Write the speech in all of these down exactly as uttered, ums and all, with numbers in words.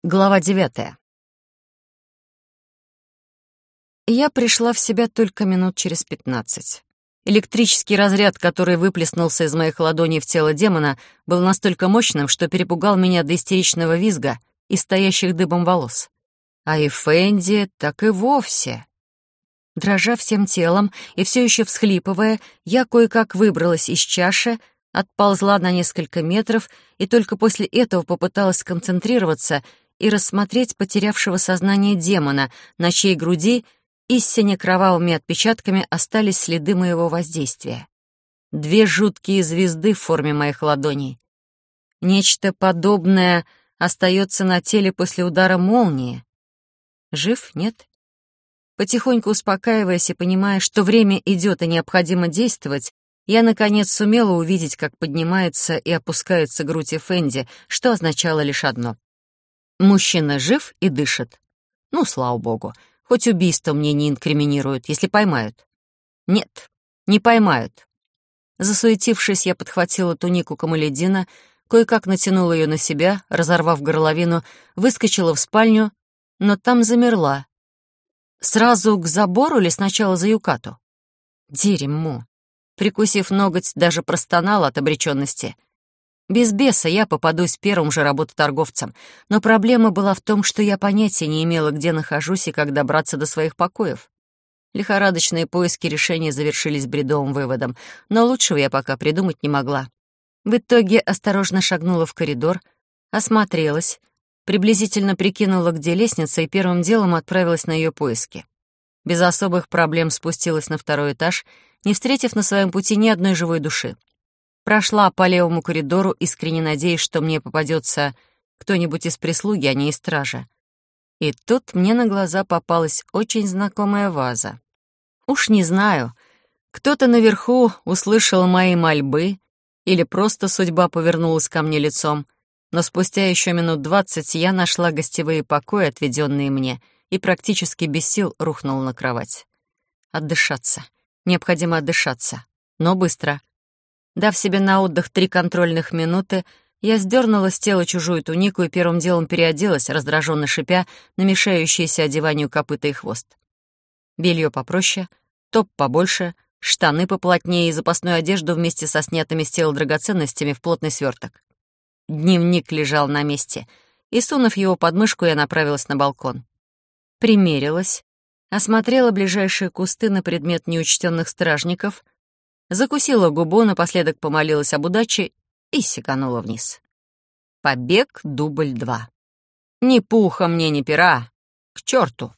Глава девятая. Я пришла в себя только минут через пятнадцать. Электрический разряд, который выплеснулся из моих ладоней в тело демона, был настолько мощным, что перепугал меня до истеричного визга и стоящих дыбом волос. А и Фенди так и вовсе. Дрожа всем телом и все еще всхлипывая, я кое-как выбралась из чаши, отползла на несколько метров и только после этого попыталась сконцентрироваться и рассмотреть потерявшего сознание демона, на чьей груди истинно кровавыми отпечатками остались следы моего воздействия. Две жуткие звезды в форме моих ладоней. Нечто подобное остается на теле после удара молнии. Жив, нет? Потихоньку успокаиваясь и понимая, что время идет и необходимо действовать, я, наконец, сумела увидеть, как поднимается и опускается грудь Эфенди, что означало лишь одно. Мужчина жив и дышит. Ну, слава богу, хоть убийство мне не инкриминируют, если поймают. Нет, не поймают. Засуетившись, я подхватила тунику Камаледдина, кое-как натянула ее на себя, разорвав горловину, выскочила в спальню, но там замерла. Сразу к забору или сначала за юкату? Дерьмо. Прикусив ноготь, даже простонала от обреченности. Без беса я попадусь первым же работоторговцем, но проблема была в том, что я понятия не имела, где нахожусь и как добраться до своих покоев. Лихорадочные поиски решения завершились бредовым выводом, но лучшего я пока придумать не могла. В итоге осторожно шагнула в коридор, осмотрелась, приблизительно прикинула, где лестница, и первым делом отправилась на ее поиски. Без особых проблем спустилась на второй этаж, не встретив на своем пути ни одной живой души. Прошла по левому коридору, искренне надеясь, что мне попадется кто-нибудь из прислуги, а не из стража. И тут мне на глаза попалась очень знакомая ваза. Уж не знаю, кто-то наверху услышал мои мольбы или просто судьба повернулась ко мне лицом, но спустя еще минут двадцать я нашла гостевые покои, отведенные мне, и практически без сил рухнула на кровать. Отдышаться. Необходимо отдышаться. Но быстро. Дав себе на отдых три контрольных минуты, я сдернула с тела чужую тунику и первым делом переоделась, раздраженно шипя на мешающиеся одеванию копыта и хвост. Белье попроще, топ побольше, штаны поплотнее и запасную одежду вместе со снятыми с тела драгоценностями в плотный сверток. Дневник лежал на месте, и, сунув его под мышку, я направилась на балкон. Примерилась, осмотрела ближайшие кусты на предмет неучтенных стражников, закусила губу, напоследок помолилась об удаче и сиганула вниз. Побег дубль два. Ни пуха мне, ни пера. К черту.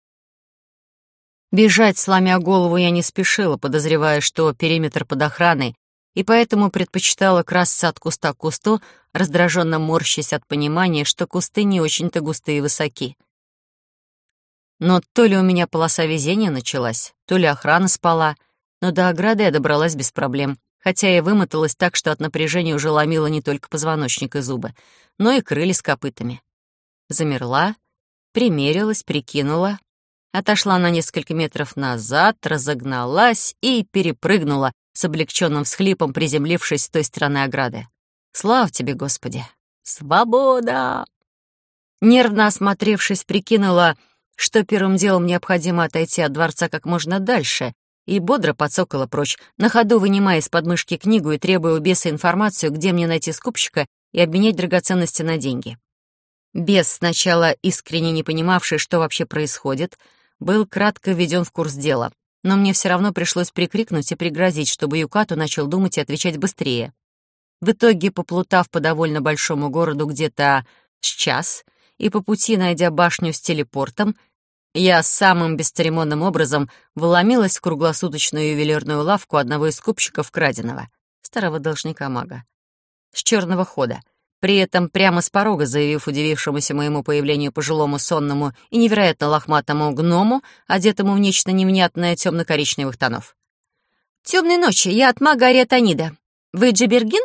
Бежать, сломя голову, я не спешила, подозревая, что периметр под охраной, и поэтому предпочитала красться от куста к кусту, раздраженно морщась от понимания, что кусты не очень-то густые и высоки. Но то ли у меня полоса везения началась, то ли охрана спала, но до ограды я добралась без проблем, хотя и вымоталась так, что от напряжения уже ломила не только позвоночник и зубы, но и крылья с копытами. Замерла, примерилась, прикинула, отошла на несколько метров назад, разогналась и перепрыгнула, с облегченным всхлипом приземлившись с той стороны ограды. Слава тебе, Господи! Свобода! Нервно осмотревшись, прикинула, что первым делом необходимо отойти от дворца как можно дальше, и бодро подсокала прочь, на ходу вынимая из подмышки книгу и требуя у беса информацию, где мне найти скупщика и обменять драгоценности на деньги. Бес, сначала искренне не понимавший, что вообще происходит, был кратко введен в курс дела, но мне все равно пришлось прикрикнуть и пригрозить, чтобы Юкату начал думать и отвечать быстрее. В итоге, поплутав по довольно большому городу где-то с час и по пути найдя башню с телепортом, я самым бесцеремонным образом вломилась в круглосуточную ювелирную лавку одного из скупщиков краденого, старого должника-мага, с черного хода, при этом прямо с порога заявив удивившемуся моему появлению пожилому сонному и невероятно лохматому гному, одетому в нечто невнятное темно-коричневых тонов. «Темной ночи, я от мага Ариатанида. Вы Джабергин?»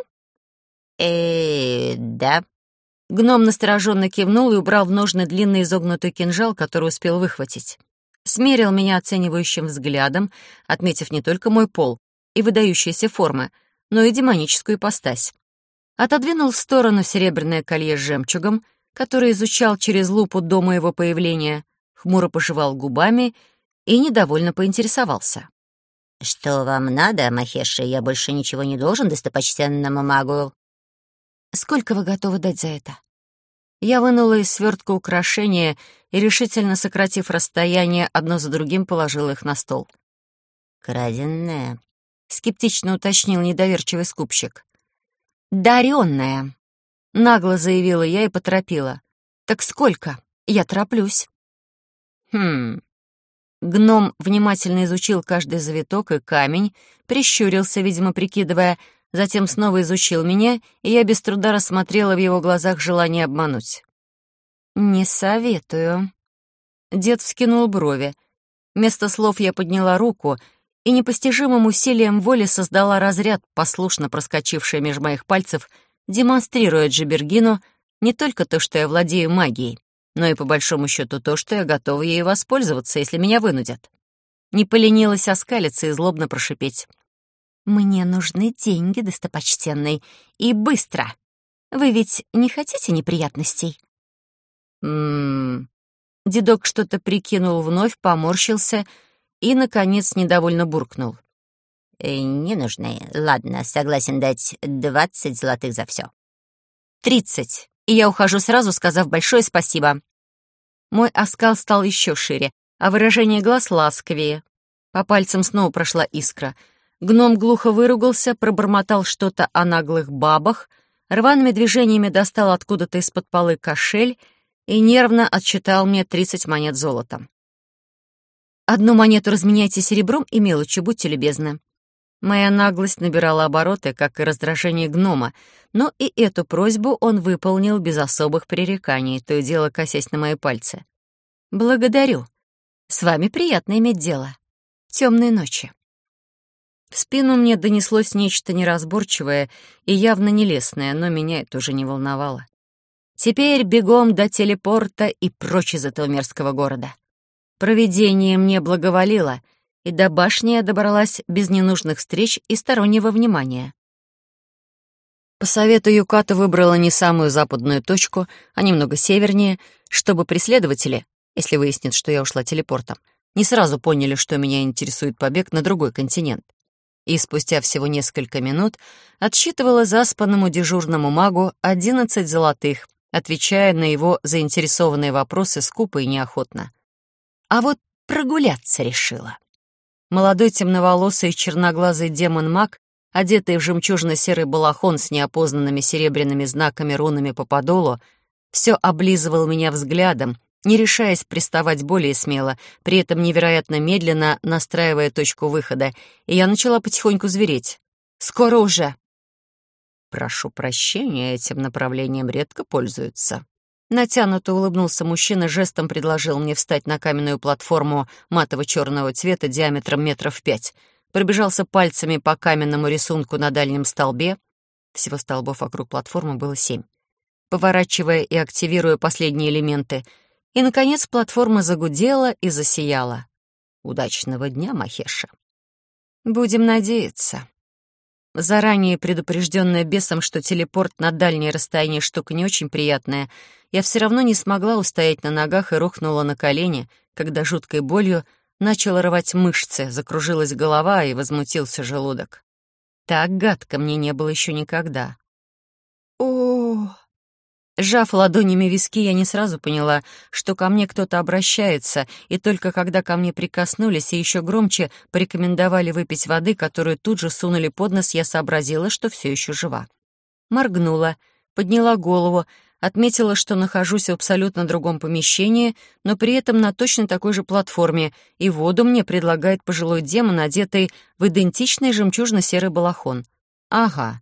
э да». Гном настороженно кивнул и убрал в ножны длинный изогнутый кинжал, который успел выхватить. Смерил меня оценивающим взглядом, отметив не только мой пол и выдающиеся формы, но и демоническую ипостась. Отодвинул в сторону серебряное колье с жемчугом, который изучал через лупу до моего появления, хмуро пожевал губами и недовольно поинтересовался. «Что вам надо, Махеши? Я больше ничего не должен достопочтенному магу». «Сколько вы готовы дать за это?» Я вынула из свертка украшения и, решительно сократив расстояние, одно за другим положила их на стол. «Краденное», — скептично уточнил недоверчивый скупщик. «Дарённое», — нагло заявила я и поторопила. «Так сколько? Я тороплюсь». «Хм...» Гном внимательно изучил каждый завиток и камень, прищурился, видимо, прикидывая, затем снова изучил меня, и я без труда рассмотрела в его глазах желание обмануть. «Не советую». Дед вскинул брови. Вместо слов я подняла руку и непостижимым усилием воли создала разряд, послушно проскочивший меж моих пальцев, демонстрируя Джибергину не только то, что я владею магией, но и, по большому счету, то, что я готова ею воспользоваться, если меня вынудят. Не поленилась оскалиться и злобно прошипеть. «Мне нужны деньги, достопочтенный, и быстро. Вы ведь не хотите неприятностей?» «М-м-м...» Дедок что-то прикинул вновь, поморщился и, наконец, недовольно буркнул. «Э, «Не нужны. Ладно, согласен дать двадцать золотых за все». «Тридцать, и я ухожу сразу, сказав большое спасибо». Мой оскал стал еще шире, а выражение глаз ласковее. По пальцам снова прошла искра. Гном глухо выругался, пробормотал что-то о наглых бабах, рваными движениями достал откуда-то из-под полы кошель и нервно отсчитал мне тридцать монет золотом. «Одну монету разменяйте серебром и мелочью, будьте любезны». Моя наглость набирала обороты, как и раздражение гнома, но и эту просьбу он выполнил без особых пререканий, то и дело косясь на мои пальцы. «Благодарю. С вами приятно иметь дело. Темной ночи». В спину мне донеслось нечто неразборчивое и явно нелестное, но меня это уже не волновало. Теперь бегом до телепорта и прочь из этого мерзкого города. Провидение мне благоволило, и до башни я добралась без ненужных встреч и стороннего внимания. По совету Юката выбрала не самую западную точку, а немного севернее, чтобы преследователи, если выяснят, что я ушла телепортом, не сразу поняли, что меня интересует побег на другой континент. И спустя всего несколько минут отсчитывала заспанному дежурному магу одиннадцать золотых, отвечая на его заинтересованные вопросы скупо и неохотно. А вот прогуляться решила. Молодой темноволосый черноглазый демон-маг, одетый в жемчужно-серый балахон с неопознанными серебряными знаками рунами по подолу, все облизывал меня взглядом, не решаясь приставать более смело, при этом невероятно медленно настраивая точку выхода, и я начала потихоньку звереть. «Скоро уже!» «Прошу прощения, этим направлением редко пользуются». Натянуто улыбнулся мужчина, жестом предложил мне встать на каменную платформу матово-черного цвета диаметром метров пять, пробежался пальцами по каменному рисунку на дальнем столбе, всего столбов вокруг платформы было семь, поворачивая и активируя последние элементы, и, наконец, платформа загудела и засияла. «Удачного дня, Махеша!» «Будем надеяться». Заранее предупрежденная бесом, что телепорт на дальнее расстояние штука не очень приятная, я все равно не смогла устоять на ногах и рухнула на колени, когда жуткой болью начала рвать мышцы, закружилась голова и возмутился желудок. Так гадко мне не было еще никогда. О! Сжав ладонями виски, я не сразу поняла, что ко мне кто-то обращается, и только когда ко мне прикоснулись и еще громче порекомендовали выпить воды, которую тут же сунули под нос, я сообразила, что все еще жива. Моргнула, подняла голову, отметила, что нахожусь в абсолютно другом помещении, но при этом на точно такой же платформе, и воду мне предлагает пожилой демон, одетый в идентичный жемчужно-серый балахон. Ага.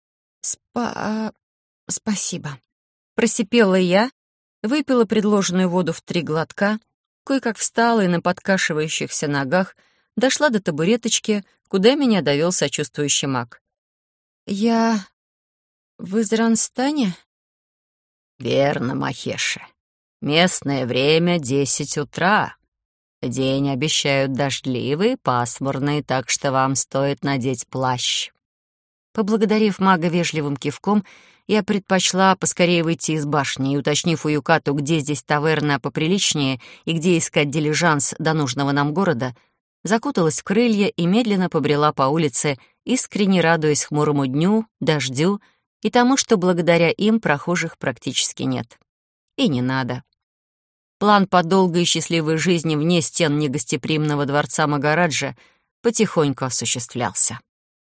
Спа... спасибо. Просипела я, выпила предложенную воду в три глотка, кое-как встала и на подкашивающихся ногах дошла до табуреточки, куда меня довел сочувствующий маг. «Я... в Изранстане?» «Верно, Махеша. Местное время — десять утра. День обещают дождливый, пасмурный, так что вам стоит надеть плащ». Поблагодарив мага вежливым кивком, Я предпочла поскорее выйти из башни и, уточнив у Юкату, где здесь таверна поприличнее и где искать дилижанс до нужного нам города, закуталась в крылья и медленно побрела по улице, искренне радуясь хмурому дню, дождю и тому, что благодаря им прохожих практически нет. И не надо. План по долгой и счастливой жизни вне стен негостеприимного дворца Магараджа потихоньку осуществлялся.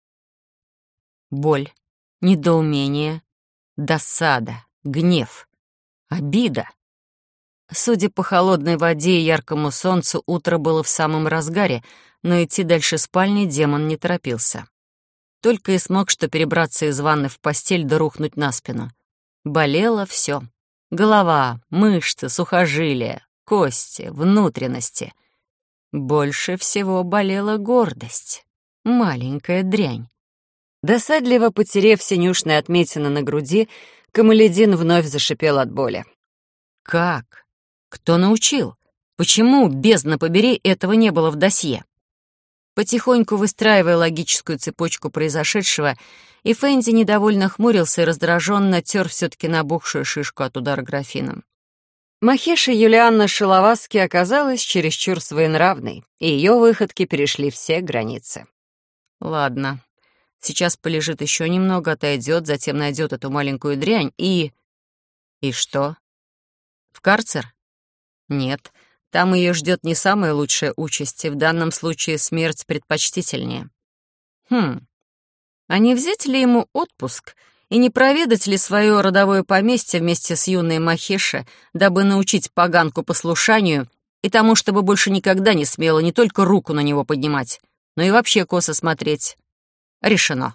Боль, недоумение, досада, гнев, обида. Судя по холодной воде и яркому солнцу, утро было в самом разгаре, но идти дальше спальни демон не торопился. Только и смог что перебраться из ванны в постель да рухнуть на спину. Болело все: голова, мышцы, сухожилия, кости, внутренности. Больше всего болела гордость. Маленькая дрянь. Досадливо потерев синюшные отметины на груди, Камаледин вновь зашипел от боли. Как? Кто научил? Почему, бездна побери, этого не было в досье? Потихоньку выстраивая логическую цепочку произошедшего, Эфенди недовольно хмурился и раздраженно тер все-таки набухшую шишку от удара графином. Махеша Юлианна Шиловаски оказалась чересчур своенравной, и ее выходки перешли все границы. Ладно, сейчас полежит еще немного, отойдет, затем найдет эту маленькую дрянь и... И что? В карцер? Нет, там ее ждет не самая лучшая участь, и в данном случае смерть предпочтительнее. Хм, а не взять ли ему отпуск и не проведать ли свое родовое поместье вместе с юной Махеши, дабы научить поганку послушанию и тому, чтобы больше никогда не смела не только руку на него поднимать, но и вообще косо смотреть? Решено.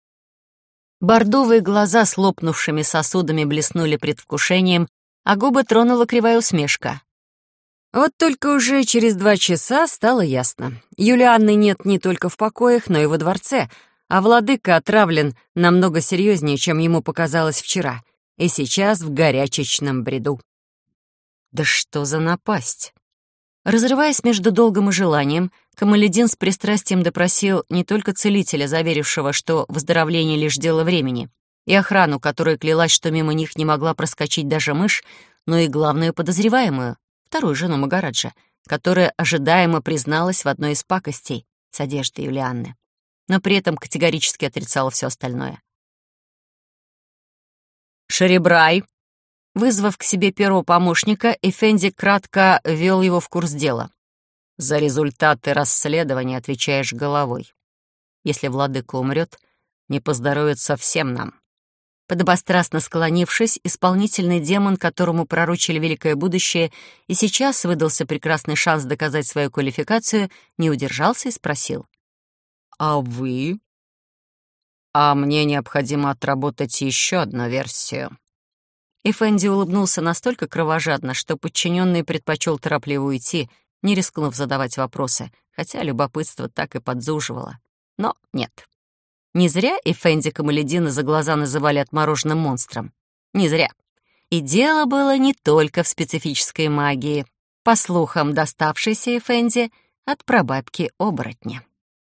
Бордовые глаза с лопнувшими сосудами блеснули предвкушением, а губы тронула кривая усмешка. Вот только уже через два часа стало ясно. Юлианны нет не только в покоях, но и во дворце, а владыка отравлен намного серьезнее, чем ему показалось вчера, и сейчас в горячечном бреду. Да что за напасть? Разрываясь между долгом и желанием, Камаледин с пристрастием допросил не только целителя, заверившего, что выздоровление лишь дело времени, и охрану, которая клялась, что мимо них не могла проскочить даже мышь, но и главную подозреваемую, вторую жену Магараджа, которая ожидаемо призналась в одной из пакостей с одеждой Юлианны, но при этом категорически отрицала все остальное. «Шеребрай!» Вызвав к себе первого помощника, Эфенди кратко ввел его в курс дела. «За результаты расследования отвечаешь головой. Если владыка умрет, не поздоровится всем нам». Подобострастно склонившись, исполнительный демон, которому пророчили великое будущее, и сейчас выдался прекрасный шанс доказать свою квалификацию, не удержался и спросил. «А вы?» «А мне необходимо отработать еще одну версию». Эфенди улыбнулся настолько кровожадно, что подчиненный предпочел торопливо уйти, не рискнув задавать вопросы, хотя любопытство так и подзуживало. Но нет. Не зря Эфенди Камаледина за глаза называли отмороженным монстром. Не зря. И дело было не только в специфической магии, по слухам, доставшейся Эфенди от прабабки-оборотня.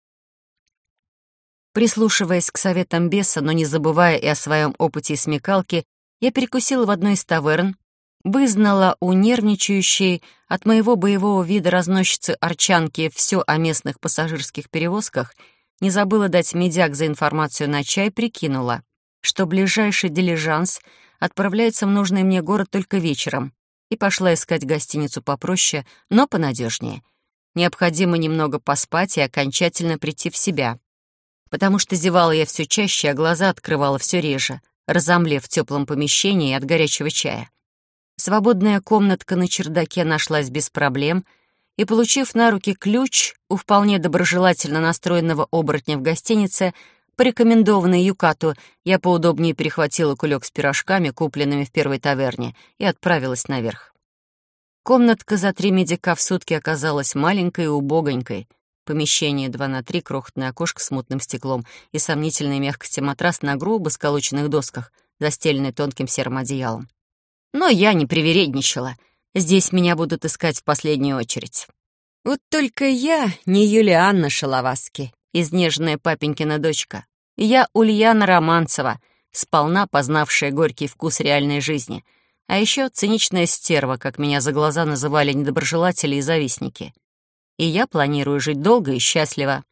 Прислушиваясь к советам беса, но не забывая и о своем опыте и смекалке, я перекусила в одной из таверн, вызнала у нервничающей от моего боевого вида разносчицы Арчанки все о местных пассажирских перевозках, не забыла дать медяк за информацию на чай, прикинула, что ближайший дилижанс отправляется в нужный мне город только вечером, и пошла искать гостиницу попроще, но понадежнее. Необходимо немного поспать и окончательно прийти в себя, потому что зевала я все чаще, а глаза открывала все реже, разомлев в теплом помещении от горячего чая. Свободная комнатка на чердаке нашлась без проблем, и, получив на руки ключ у вполне доброжелательно настроенного оборотня в гостинице, порекомендованный Юкату, я поудобнее перехватила кулек с пирожками, купленными в первой таверне, и отправилась наверх. Комнатка за три медика в сутки оказалась маленькой и убогонькой. Помещение два на три, крохотное окошко с мутным стеклом и сомнительной мягкости матрас на грубо сколоченных досках, застеленный тонким серым одеялом. Но я не привередничала. Здесь меня будут искать в последнюю очередь. Вот только я не Юлианна Шиловаски, изнеженная папенькина дочка. Я Ульяна Романцева, сполна познавшая горький вкус реальной жизни. А еще циничная стерва, как меня за глаза называли недоброжелатели и завистники. И я планирую жить долго и счастливо.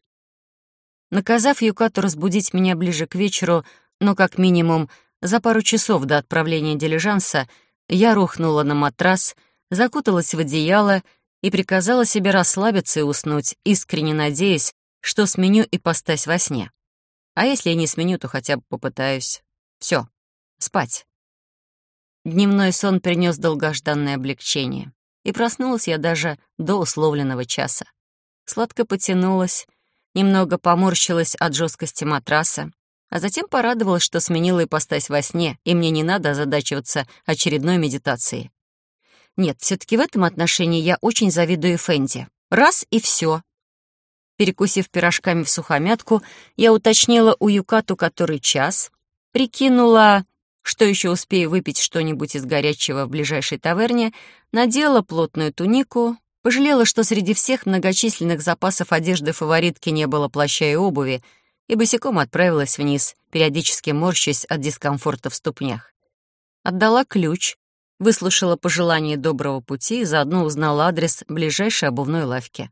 Наказав Юкату разбудить меня ближе к вечеру, но как минимум за пару часов до отправления дилижанса, я рухнула на матрас, закуталась в одеяло и приказала себе расслабиться и уснуть, искренне надеясь, что сменю ипостась во сне. А если я не сменю, то хотя бы попытаюсь. Все, спать. Дневной сон принес долгожданное облегчение, и проснулась я даже до условленного часа. Сладко потянулась, немного поморщилась от жесткости матраса, а затем порадовалась, что сменила ипостась во сне, и мне не надо озадачиваться очередной медитацией. Нет, все-таки в этом отношении я очень завидую Фенди. Раз — и все. Перекусив пирожками в сухомятку, я уточнила у Юкату, который час, прикинула, что еще успею выпить что-нибудь из горячего в ближайшей таверне, надела плотную тунику, пожалела, что среди всех многочисленных запасов одежды фаворитки не было плаща и обуви, и босиком отправилась вниз, периодически морщась от дискомфорта в ступнях. Отдала ключ, выслушала пожелания доброго пути и заодно узнала адрес ближайшей обувной лавки.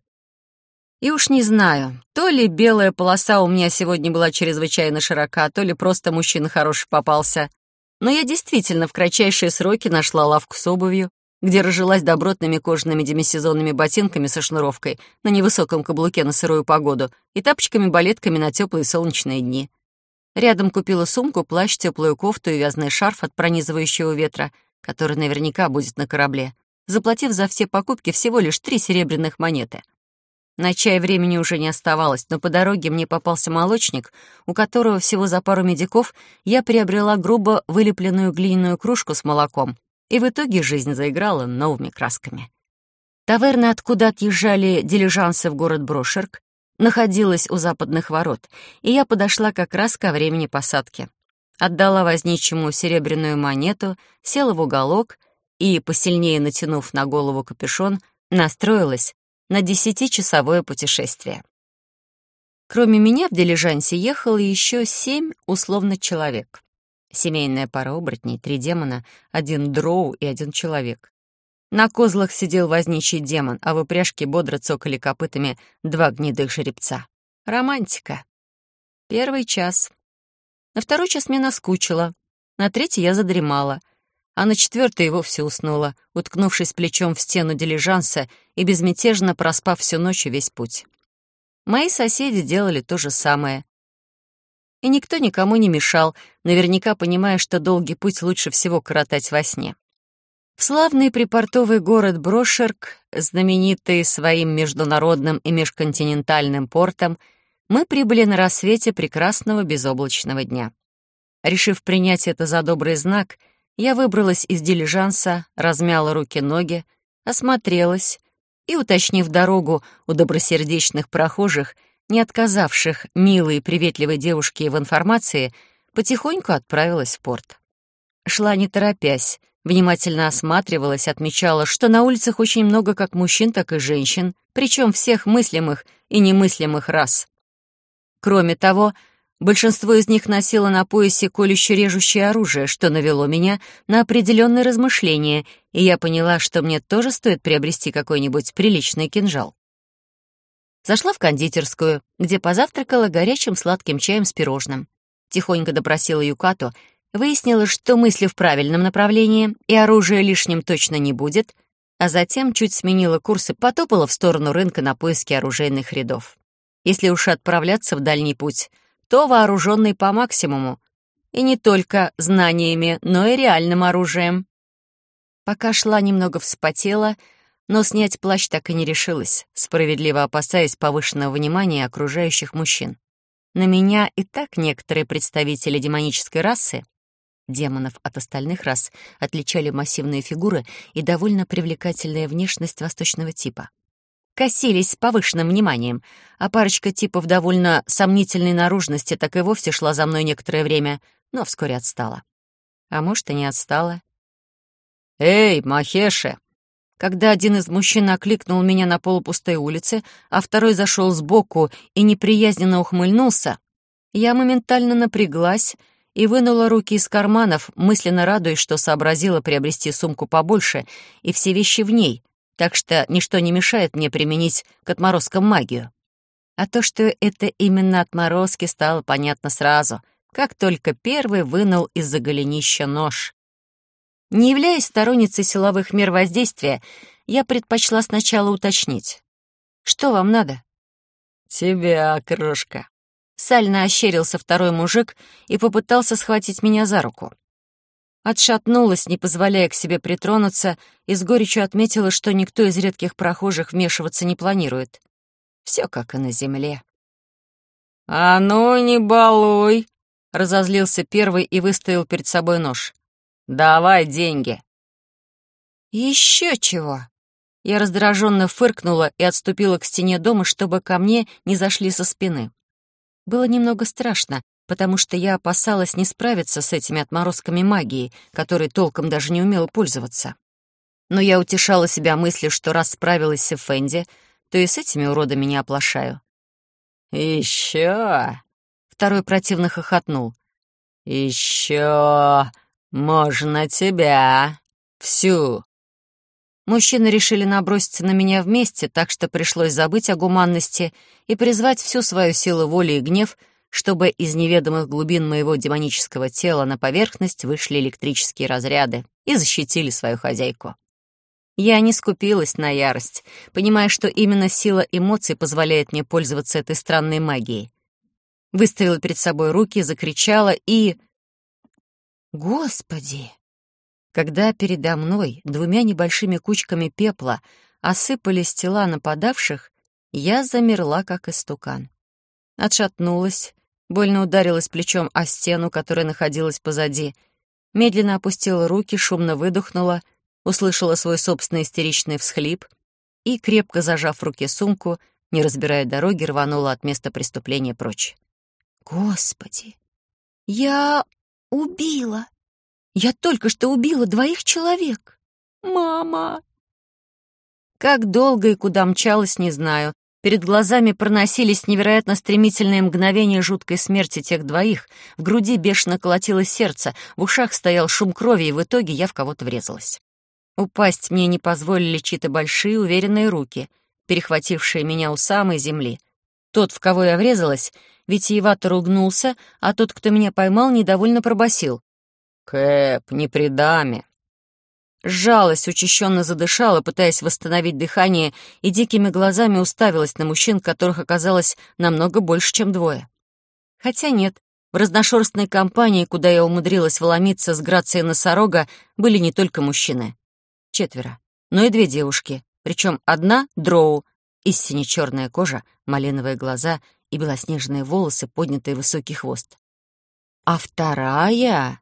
И уж не знаю, то ли белая полоса у меня сегодня была чрезвычайно широка, то ли просто мужчина хороший попался, но я действительно в кратчайшие сроки нашла лавку с обувью, где разжилась добротными кожаными демисезонными ботинками со шнуровкой на невысоком каблуке на сырую погоду и тапочками-балетками на теплые солнечные дни. Рядом купила сумку, плащ, теплую кофту и вязаный шарф от пронизывающего ветра, который наверняка будет на корабле, заплатив за все покупки всего лишь три серебряных монеты. На чай времени уже не оставалось, но по дороге мне попался молочник, у которого всего за пару медиков я приобрела грубо вылепленную глиняную кружку с молоком, и в итоге жизнь заиграла новыми красками. Таверна, откуда отъезжали дилижансы в город Брошерк, находилась у западных ворот, и я подошла как раз ко времени посадки. Отдала возничему серебряную монету, села в уголок и, посильнее натянув на голову капюшон, настроилась на десятичасовое путешествие. Кроме меня в дилижансе ехало еще семь условно человек. Семейная пара оборотней, три демона, один дроу и один человек. На козлах сидел возничий демон, а в упряжке бодро цокали копытами два гнедых жеребца. Романтика. Первый час. На второй час мне наскучило, на третий я задремала, а на четвертый и вовсе уснула, уткнувшись плечом в стену дилижанса и безмятежно проспав всю ночь и весь путь. Мои соседи делали то же самое. И никто никому не мешал, наверняка понимая, что долгий путь лучше всего коротать во сне. В славный припортовый город Брошерк, знаменитый своим международным и межконтинентальным портом, мы прибыли на рассвете прекрасного безоблачного дня. Решив принять это за добрый знак, я выбралась из дилижанса, размяла руки-ноги, осмотрелась и, уточнив дорогу у добросердечных прохожих, не отказавших милой и приветливой девушке в информации, потихоньку отправилась в порт. Шла не торопясь, внимательно осматривалась, отмечала, что на улицах очень много как мужчин, так и женщин, причем всех мыслимых и немыслимых рас. Кроме того, большинство из них носило на поясе колюще-режущее оружие, что навело меня на определенные размышления, и я поняла, что мне тоже стоит приобрести какой-нибудь приличный кинжал. Зашла в кондитерскую, где позавтракала горячим сладким чаем с пирожным. Тихонько допросила Юкату, выяснила, что мысли в правильном направлении и оружия лишним точно не будет, а затем чуть сменила курс и потопала в сторону рынка на поиски оружейных рядов. Если уж отправляться в дальний путь, то вооруженный по максимуму, и не только знаниями, но и реальным оружием. Пока шла, немного вспотела, но снять плащ так и не решилась, справедливо опасаясь повышенного внимания окружающих мужчин. На меня и так некоторые представители демонической расы, демонов от остальных рас, отличали массивные фигуры и довольно привлекательная внешность восточного типа. Косились с повышенным вниманием, а парочка типов довольно сомнительной наружности так и вовсе шла за мной некоторое время, но вскоре отстала. А может, и не отстала. «Эй, Махеши!» Когда один из мужчин окликнул меня на полупустой улице, а второй зашел сбоку и неприязненно ухмыльнулся, я моментально напряглась и вынула руки из карманов, мысленно радуясь, что сообразила приобрести сумку побольше и все вещи в ней, так что ничто не мешает мне применить к отморозкам магию. А то, что это именно отморозки, стало понятно сразу, как только первый вынул из-за голенища нож. Не являясь сторонницей силовых мер воздействия, я предпочла сначала уточнить. «Что вам надо?» «Тебя, крошка». Сально ощерился второй мужик и попытался схватить меня за руку. Отшатнулась, не позволяя к себе притронуться, и с горечью отметила, что никто из редких прохожих вмешиваться не планирует. Все как и на земле. «А ну, не балуй!» — разозлился первый и выставил перед собой нож. «Давай деньги!» «Еще чего!» Я раздраженно фыркнула и отступила к стене дома, чтобы ко мне не зашли со спины. Было немного страшно, потому что я опасалась не справиться с этими отморозками магии, которой толком даже не умела пользоваться. Но я утешала себя мыслью, что раз справилась с Эфенди, то и с этими уродами не оплошаю. «Еще!» — второй противно хохотнул. «Еще можно тебя всю!» Мужчины решили наброситься на меня вместе, так что пришлось забыть о гуманности и призвать всю свою силу воли и гнев, чтобы из неведомых глубин моего демонического тела на поверхность вышли электрические разряды и защитили свою хозяйку. Я не скупилась на ярость, понимая, что именно сила эмоций позволяет мне пользоваться этой странной магией. Выставила перед собой руки, закричала и... Господи! Когда передо мной двумя небольшими кучками пепла осыпались тела нападавших, я замерла, как истукан. Отшатнулась, больно ударилась плечом о стену, которая находилась позади, медленно опустила руки, шумно выдохнула, услышала свой собственный истеричный всхлип и, крепко зажав в руке сумку, не разбирая дороги, рванула от места преступления прочь. Господи! Я убила! Я только что убила двоих человек! Мама! Как долго и куда мчалась, не знаю. Перед глазами проносились невероятно стремительные мгновения жуткой смерти тех двоих, в груди бешено колотилось сердце, в ушах стоял шум крови, и в итоге я в кого-то врезалась. Упасть мне не позволили чьи-то большие уверенные руки, перехватившие меня у самой земли. Тот, в кого я врезалась, витиевато ругнулся, а тот, кто меня поймал, недовольно пробасил. «Кэп, не при даме!» Сжалась, учащенно задышала, пытаясь восстановить дыхание, и дикими глазами уставилась на мужчин, которых оказалось намного больше, чем двое. Хотя нет, в разношерстной компании, куда я умудрилась вломиться с грацией носорога, были не только мужчины. Четверо, но и две девушки, причем одна — дроу, истинно черная кожа, малиновые глаза и белоснежные волосы, поднятые в высокий хвост. А вторая...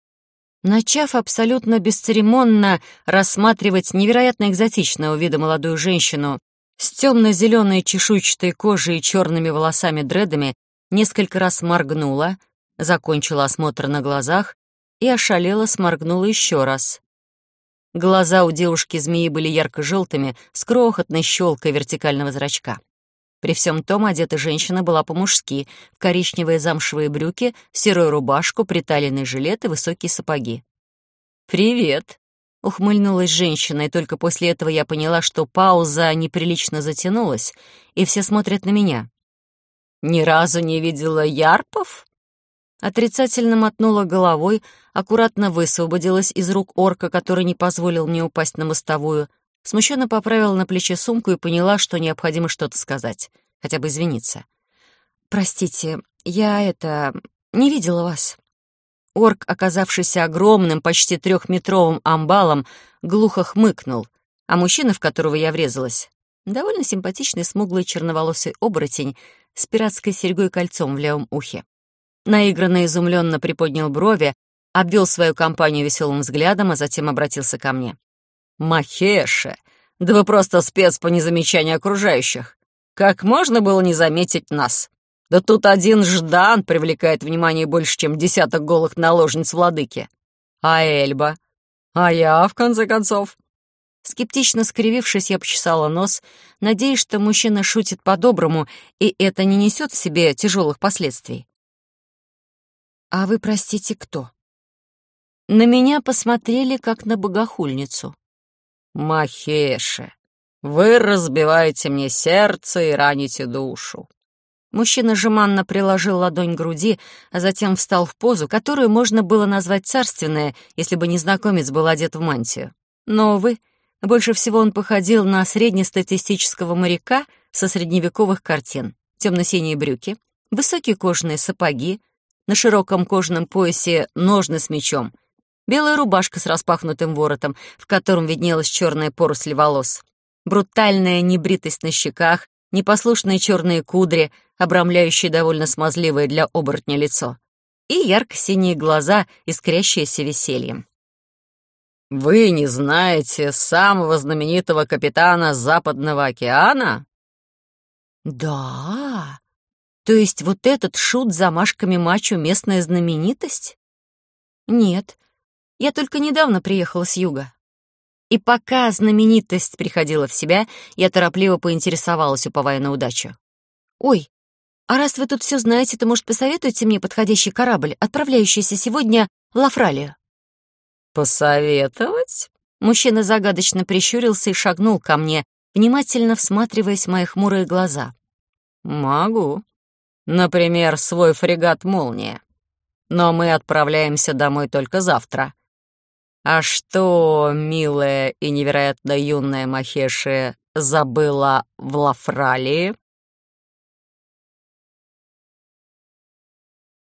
Начав абсолютно бесцеремонно рассматривать невероятно экзотичного вида молодую женщину с темно-зеленой чешуйчатой кожей и черными волосами-дредами, несколько раз моргнула, закончила осмотр на глазах и ошалела сморгнула еще раз. Глаза у девушки-змеи были ярко-желтыми, с крохотной щелкой вертикального зрачка. При всем том одета женщина была по-мужски, в коричневые замшевые брюки, серую рубашку, приталенный жилет и высокие сапоги. «Привет!» — ухмыльнулась женщина, и только после этого я поняла, что пауза неприлично затянулась, и все смотрят на меня. «Ни разу не видела ярпов?» Отрицательно мотнула головой, аккуратно высвободилась из рук орка, который не позволил мне упасть на мостовую, смущенно поправила на плече сумку и поняла, что необходимо что-то сказать, хотя бы извиниться. «Простите, я это... не видела вас». Орк, оказавшийся огромным, почти трехметровым амбалом, глухо хмыкнул, а мужчина, в которого я врезалась, довольно симпатичный смуглый черноволосый оборотень с пиратской серьгой-кольцом в левом ухе. Наигранно изумленно приподнял брови, обвел свою компанию веселым взглядом, а затем обратился ко мне. «Махеша, да вы просто спец по незамечанию окружающих. Как можно было не заметить нас? Да тут один Ждан привлекает внимание больше, чем десяток голых наложниц владыки. А Эльба? А я, в конце концов?» Скептично скривившись, я почесала нос, надеясь, что мужчина шутит по-доброму, и это не несет в себе тяжелых последствий. «А вы, простите, кто?» На меня посмотрели, как на богохульницу. «Махеши, вы разбиваете мне сердце и раните душу». Мужчина жеманно приложил ладонь к груди, а затем встал в позу, которую можно было назвать царственная, если бы незнакомец был одет в мантию. Но, увы, больше всего он походил на среднестатистического моряка со средневековых картин. Темно-синие брюки, высокие кожаные сапоги, на широком кожаном поясе ножны с мечом, белая рубашка с распахнутым воротом, в котором виднелась черная поросль волос, брутальная небритость на щеках, непослушные черные кудри, обрамляющие довольно смазливое для оборотня лицо, и ярко-синие глаза, искрящиеся весельем. «Вы не знаете самого знаменитого капитана Западного океана?» «Да? То есть вот этот шут с замашками мачо — местная знаменитость?» «Нет, я только недавно приехала с юга». И пока знаменитость приходила в себя, я торопливо поинтересовалась, уповая на удачу. «Ой, а раз вы тут все знаете, то, может, посоветуете мне подходящий корабль, отправляющийся сегодня в Лафралию?» «Посоветовать?» Мужчина загадочно прищурился и шагнул ко мне, внимательно всматриваясь в мои хмурые глаза. «Могу. Например, свой фрегат «Молния». Но мы отправляемся домой только завтра. А что, милая и невероятно юная Махеши, забыла в Лафралии?»